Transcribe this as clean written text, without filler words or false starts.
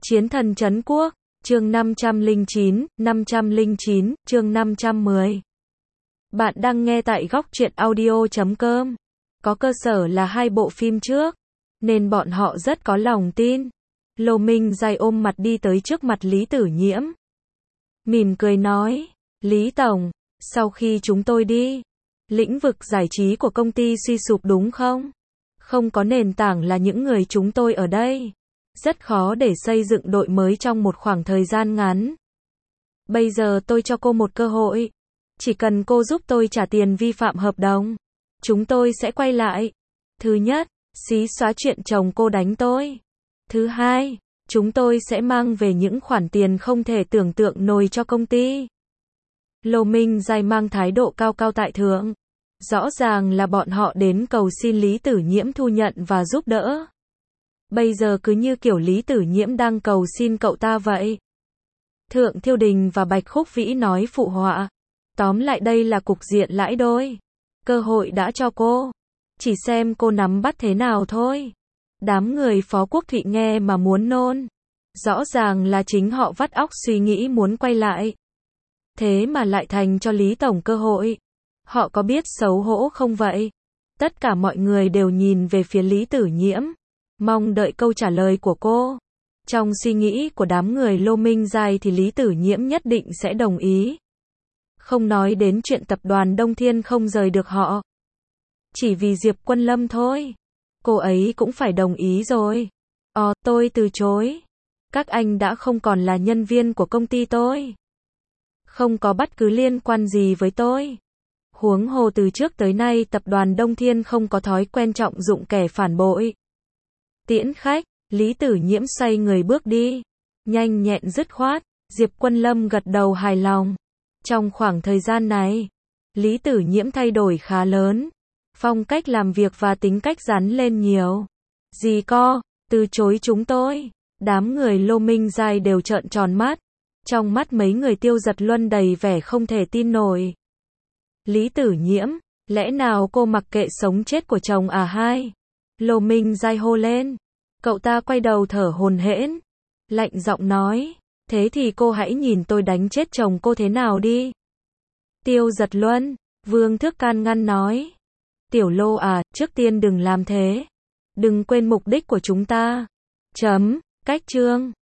Chiến thần trấn quốc, chương 509, chương 510. Bạn đang nghe tại góc truyện audio.com. Có cơ sở là hai bộ phim trước, nên bọn họ rất có lòng tin. Lô Minh Giai ôm mặt đi tới trước mặt Lý Tử Nhiễm. Mỉm cười nói, Lý Tổng, sau khi chúng tôi đi, lĩnh vực giải trí của công ty suy sụp đúng không? Không có nền tảng là những người chúng tôi ở đây. Rất khó để xây dựng đội mới trong một khoảng thời gian ngắn. Bây giờ tôi cho cô một cơ hội. Chỉ cần cô giúp tôi trả tiền vi phạm hợp đồng, chúng tôi sẽ quay lại. Thứ nhất, xí xóa chuyện chồng cô đánh tôi. Thứ hai, chúng tôi sẽ mang về những khoản tiền không thể tưởng tượng nổi cho công ty. Lô Minh Giai mang thái độ cao cao tại thượng. Rõ ràng là bọn họ đến cầu xin Lý Tử Nhiễm thu nhận và giúp đỡ. Bây giờ cứ như kiểu Lý Tử Nhiễm đang cầu xin cậu ta vậy. Thượng Thiêu Đình và Bạch Khúc Vĩ nói phụ họa. Tóm lại đây là cục diện lãi đôi. Cơ hội đã cho cô. Chỉ xem cô nắm bắt thế nào thôi. Đám người Phó Quốc Thụy nghe mà muốn nôn. Rõ ràng là chính họ vắt óc suy nghĩ muốn quay lại. Thế mà lại thành cho Lý Tổng cơ hội. Họ có biết xấu hổ không vậy? Tất cả mọi người đều nhìn về phía Lý Tử Nhiễm, mong đợi câu trả lời của cô. Trong suy nghĩ của đám người Lô Minh Giai thì Lý Tử Nhiễm nhất định sẽ đồng ý. Không nói đến chuyện tập đoàn Đông Thiên không rời được họ. Chỉ vì Diệp Quân Lâm thôi. Cô ấy cũng phải đồng ý rồi. Tôi từ chối. Các anh đã không còn là nhân viên của công ty tôi. Không có bất cứ liên quan gì với tôi. Huống hồ từ trước tới nay tập đoàn Đông Thiên không có thói quen trọng dụng kẻ phản bội. Tiễn khách, Lý Tử Nhiễm xoay người bước đi. Nhanh nhẹn dứt khoát, Diệp Quân Lâm gật đầu hài lòng. Trong khoảng thời gian này, Lý Tử Nhiễm thay đổi khá lớn. Phong cách làm việc và tính cách rắn lên nhiều. Gì co, từ chối chúng tôi. Đám người Lô Minh Giai đều trợn tròn mắt. Trong mắt mấy người Tiêu Giật Luân đầy vẻ không thể tin nổi. Lý Tử Nhiễm, lẽ nào cô mặc kệ sống chết của chồng à hai? Lô Minh Giai hô lên. Cậu ta quay đầu thở hổn hển, lạnh giọng nói, thế thì cô hãy nhìn tôi đánh chết chồng cô thế nào đi. Tiêu Giật Luân, Vương Thước can ngăn nói. Tiểu Lô à, trước tiên đừng làm thế. Đừng quên mục đích của chúng ta. Cách chương.